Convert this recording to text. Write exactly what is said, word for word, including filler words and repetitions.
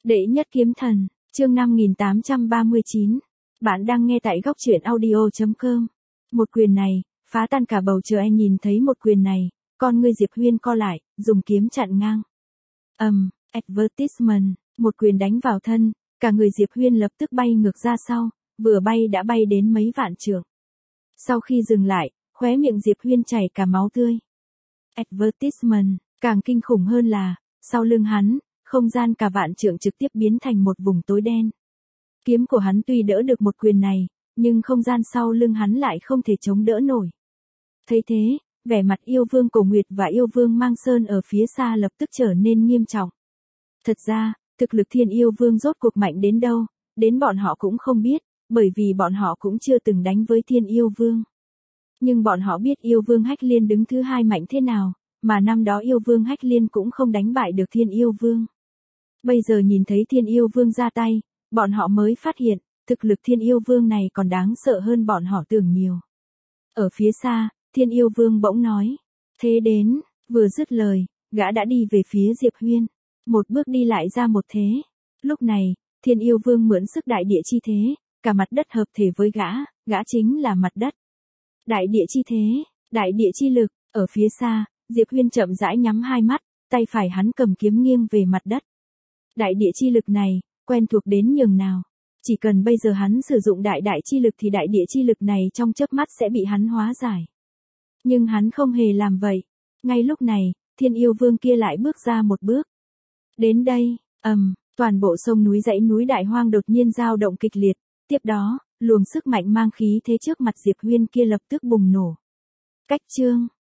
Đệ nhất kiếm thần, chương năm nghìn tám trăm ba mươi chín. Bạn đang nghe tại góc truyện audio chấm com. Một quyền này, phá tan cả bầu trời. Anh nhìn thấy một quyền này, con ngươi Diệp Huyên co lại, dùng kiếm chặn ngang. Ầm, um, advertisement, một quyền đánh vào thân, cả người Diệp Huyên lập tức bay ngược ra sau, vừa bay đã bay đến mấy vạn trượng. Sau khi dừng lại, khóe miệng Diệp Huyên chảy cả máu tươi. Advertisement, càng kinh khủng hơn là, sau lưng hắn, không gian cả vạn trượng trực tiếp biến thành một vùng tối đen. Kiếm của hắn tuy đỡ được một quyền này, nhưng không gian sau lưng hắn lại không thể chống đỡ nổi. Thấy thế, vẻ mặt yêu vương Cổ Nguyệt và yêu vương Mang Sơn ở phía xa lập tức trở nên nghiêm trọng. Thật ra, thực lực Thiên Yêu Vương rốt cuộc mạnh đến đâu, đến bọn họ cũng không biết, bởi vì bọn họ cũng chưa từng đánh với Thiên Yêu Vương. Nhưng bọn họ biết yêu vương Hách Liên đứng thứ hai mạnh thế nào, mà năm đó yêu vương Hách Liên cũng không đánh bại được Thiên Yêu Vương. Bây giờ nhìn thấy Thiên Yêu Vương ra tay, bọn họ mới phát hiện, thực lực Thiên Yêu Vương này còn đáng sợ hơn bọn họ tưởng nhiều. Ở phía xa, Thiên Yêu Vương bỗng nói, thế đến, vừa dứt lời, gã đã đi về phía Diệp Huyên, một bước đi lại ra một thế. Lúc này, Thiên Yêu Vương mượn sức đại địa chi thế, cả mặt đất hợp thể với gã, gã chính là mặt đất. Đại địa chi thế, đại địa chi lực, ở phía xa, Diệp Huyên chậm rãi nhắm hai mắt, tay phải hắn cầm kiếm nghiêng về mặt đất. Đại địa chi lực này, quen thuộc đến nhường nào. Chỉ cần bây giờ hắn sử dụng đại đại chi lực thì đại địa chi lực này trong chớp mắt sẽ bị hắn hóa giải. Nhưng hắn không hề làm vậy. Ngay lúc này, Thiên Yêu Vương kia lại bước ra một bước. Đến đây, ầm, um, toàn bộ sông núi dãy núi đại hoang đột nhiên dao động kịch liệt. Tiếp đó, luồng sức mạnh mang khí thế trước mặt Diệp Huyên kia lập tức bùng nổ. Cách chương